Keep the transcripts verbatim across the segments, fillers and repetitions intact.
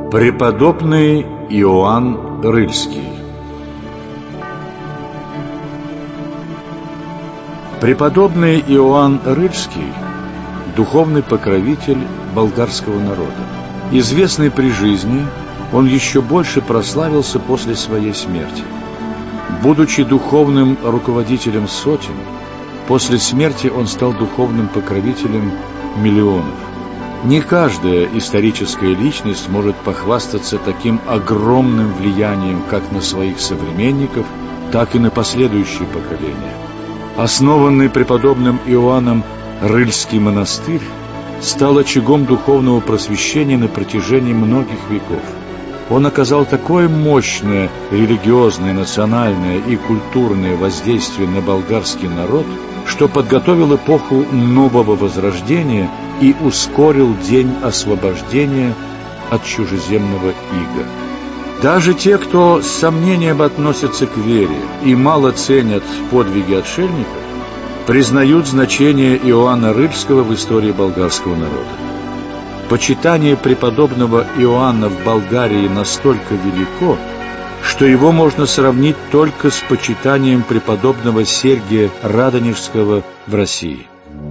Преподобный Иоанн Рыльский. Преподобный Иоанн Рыльский – духовный покровитель болгарского народа. Известный при жизни, он еще больше прославился после своей смерти. Будучи духовным руководителем сотен, после смерти он стал духовным покровителем миллионов. Не каждая историческая личность может похвастаться таким огромным влиянием как на своих современников, так и на последующие поколения. Основанный преподобным Иоанном Рыльский монастырь стал очагом духовного просвещения на протяжении многих веков. Он оказал такое мощное религиозное, национальное и культурное воздействие на болгарский народ, что подготовил эпоху нового возрождения и ускорил день освобождения от чужеземного ига. Даже те, кто с сомнением относятся к вере и мало ценят подвиги отшельников, признают значение Иоанна Рыльского в истории болгарского народа. Почитание преподобного Иоанна в Болгарии настолько велико, что его можно сравнить только с почитанием преподобного Сергия Радонежского в России.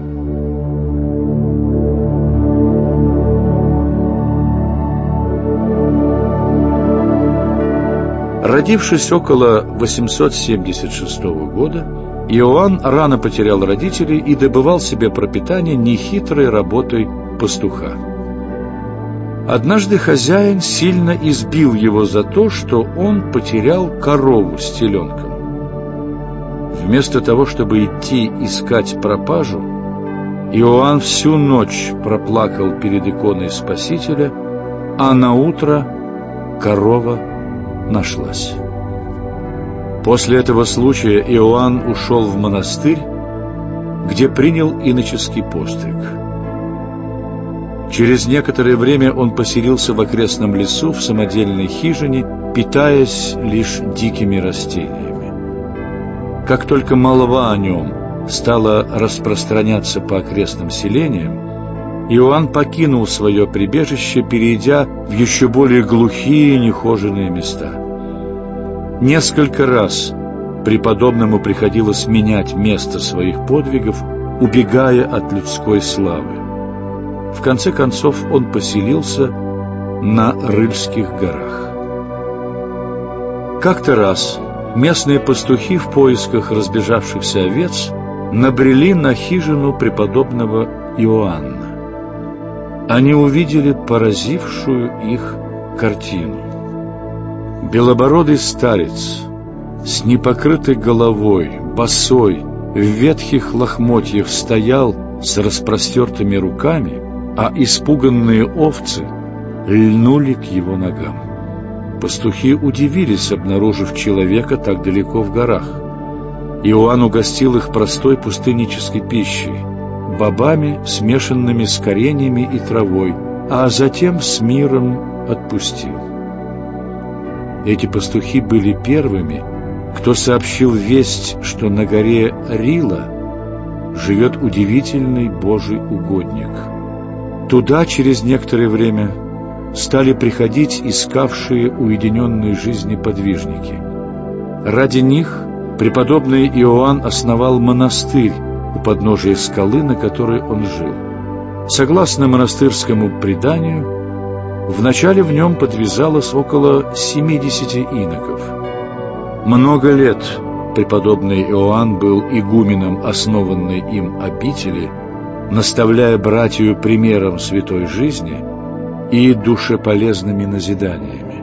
Родившись около восемьсот семьдесят шестого года, Иоанн рано потерял родителей и добывал себе пропитание нехитрой работой пастуха. Однажды хозяин сильно избил его за то, что он потерял корову с теленком. Вместо того, чтобы идти искать пропажу, Иоанн всю ночь проплакал перед иконой Спасителя, а наутро корова нашлась. После этого случая Иоанн ушел в монастырь, где принял иноческий постриг. Через некоторое время он поселился в окрестном лесу в самодельной хижине, питаясь лишь дикими растениями. Как только молва о нем стала распространяться по окрестным селениям, Иоанн покинул свое прибежище, перейдя в еще более глухие и нехоженные места. Несколько раз преподобному приходилось менять место своих подвигов, убегая от людской славы. В конце концов он поселился на Рыльских горах. Как-то раз местные пастухи в поисках разбежавшихся овец набрели на хижину преподобного Иоанна. Они увидели поразившую их картину. Белобородый старец с непокрытой головой, босой, в ветхих лохмотьях стоял с распростертыми руками, а испуганные овцы льнули к его ногам. Пастухи удивились, обнаружив человека так далеко в горах. Иоанн угостил их простой пустыннической пищей, бобами, смешанными с кореньями и травой, а затем с миром отпустил. Эти пастухи были первыми, кто сообщил весть, что на горе Рила живет удивительный Божий угодник. Туда через некоторое время стали приходить искавшие уединенной жизни подвижники. Ради них преподобный Иоанн основал монастырь у подножия скалы, на которой он жил. Согласно монастырскому преданию, вначале в нем подвязалось около семидесяти иноков. Много лет преподобный Иоанн был игуменом основанной им обители, наставляя братью примером святой жизни и душеполезными назиданиями.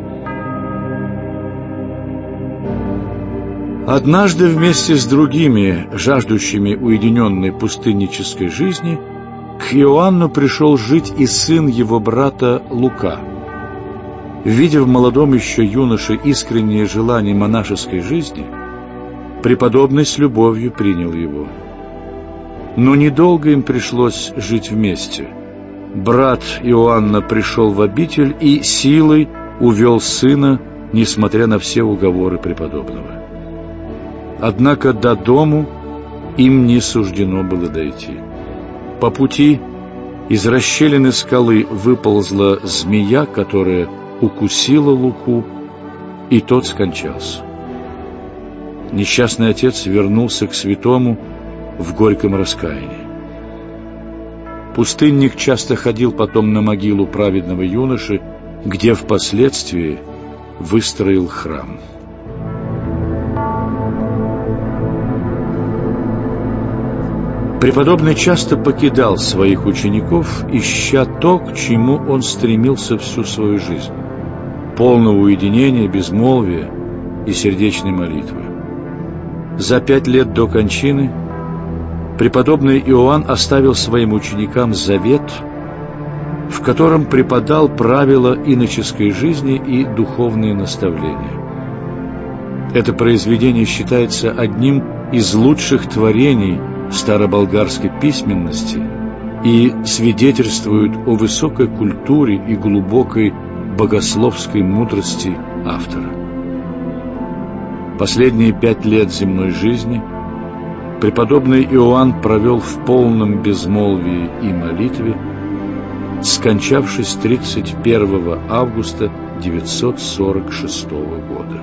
Однажды вместе с другими, жаждущими уединенной пустыннической жизни, к Иоанну пришел жить и сын его брата Лука. Видя в молодом еще юноше искреннее желание монашеской жизни, преподобный с любовью принял его. Но недолго им пришлось жить вместе. Брат Иоанна пришел в обитель и силой увел сына, несмотря на все уговоры преподобного. Однако до дому им не суждено было дойти. По пути из расщелины скалы выползла змея, которая укусила Луку, и тот скончался. Несчастный отец вернулся к святому в горьком раскаянии. Пустынник часто ходил потом на могилу праведного юноши, где впоследствии выстроил храм. Преподобный часто покидал своих учеников, ища то, к чему он стремился всю свою жизнь – полного уединения, безмолвия и сердечной молитвы. За пять лет до кончины преподобный Иоанн оставил своим ученикам завет, в котором преподал правила иноческой жизни и духовные наставления. Это произведение считается одним из лучших творений староболгарской письменности и свидетельствует о высокой культуре и глубокой богословской мудрости автора. Последние пять лет земной жизни преподобный Иоанн провел в полном безмолвии и молитве, скончавшись тридцать первого августа девятьсот сорок шестого года.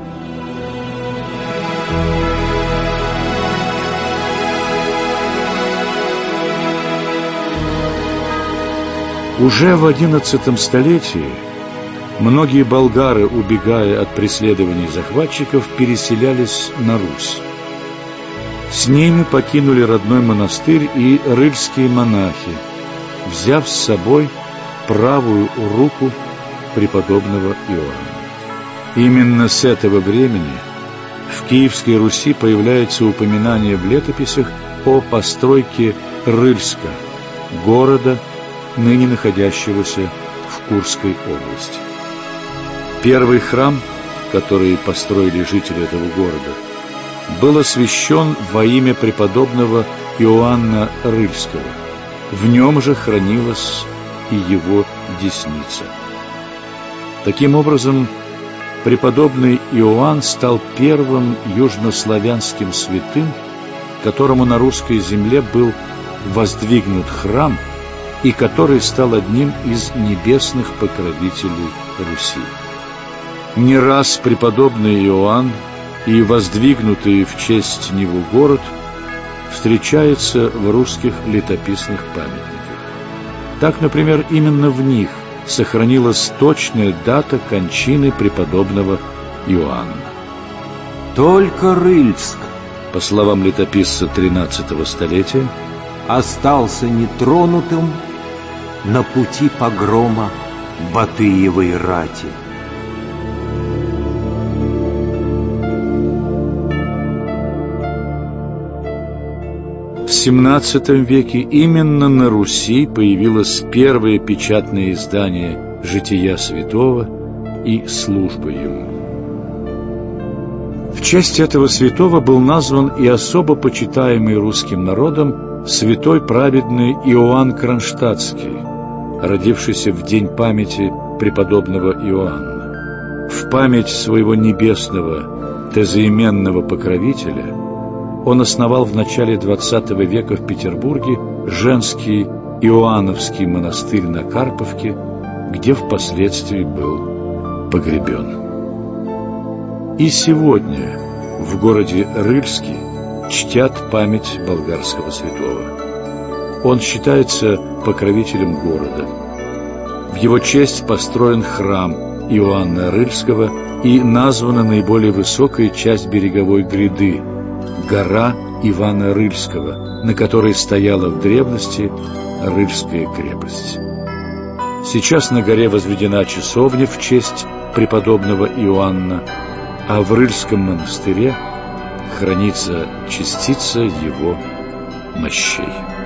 Уже в одиннадцатом столетии многие болгары, убегая от преследований захватчиков, переселялись на Русь. С ними покинули родной монастырь и рыльские монахи, взяв с собой правую руку преподобного Иоанна. Именно с этого времени в Киевской Руси появляется упоминание в летописях о постройке Рыльска, города, ныне находящегося в Курской области. Первый храм, который построили жители этого города, был освящен во имя преподобного Иоанна Рыльского. В нем же хранилась и его десница. Таким образом, преподобный Иоанн стал первым южнославянским святым, которому на русской земле был воздвигнут храм, и который стал одним из небесных покровителей Руси. Не раз преподобный Иоанн и воздвигнутый в честь него город встречается в русских летописных памятниках. Так, например, именно в них сохранилась точная дата кончины преподобного Иоанна. Только Рыльск, по словам летописца тринадцатого столетия, остался нетронутым на пути погрома Батыевой рати. В семнадцатом веке именно на Руси появилось первое печатное издание «Жития святого» и «Служба ему». В честь этого святого был назван и особо почитаемый русским народом святой праведный Иоанн Кронштадтский, родившийся в день памяти преподобного Иоанна. В память своего небесного тезаименного покровителя он основал в начале двадцатого века в Петербурге женский Иоанновский монастырь на Карповке, где впоследствии был погребен. И сегодня в городе Рыльске чтят память болгарского святого. Он считается покровителем города. В его честь построен храм Иоанна Рыльского и названа наиболее высокая часть береговой гряды – гора Ивана Рыльского, на которой стояла в древности Рыльская крепость. Сейчас на горе возведена часовня в честь преподобного Иоанна, а в Рыльском монастыре хранится частица его мощей.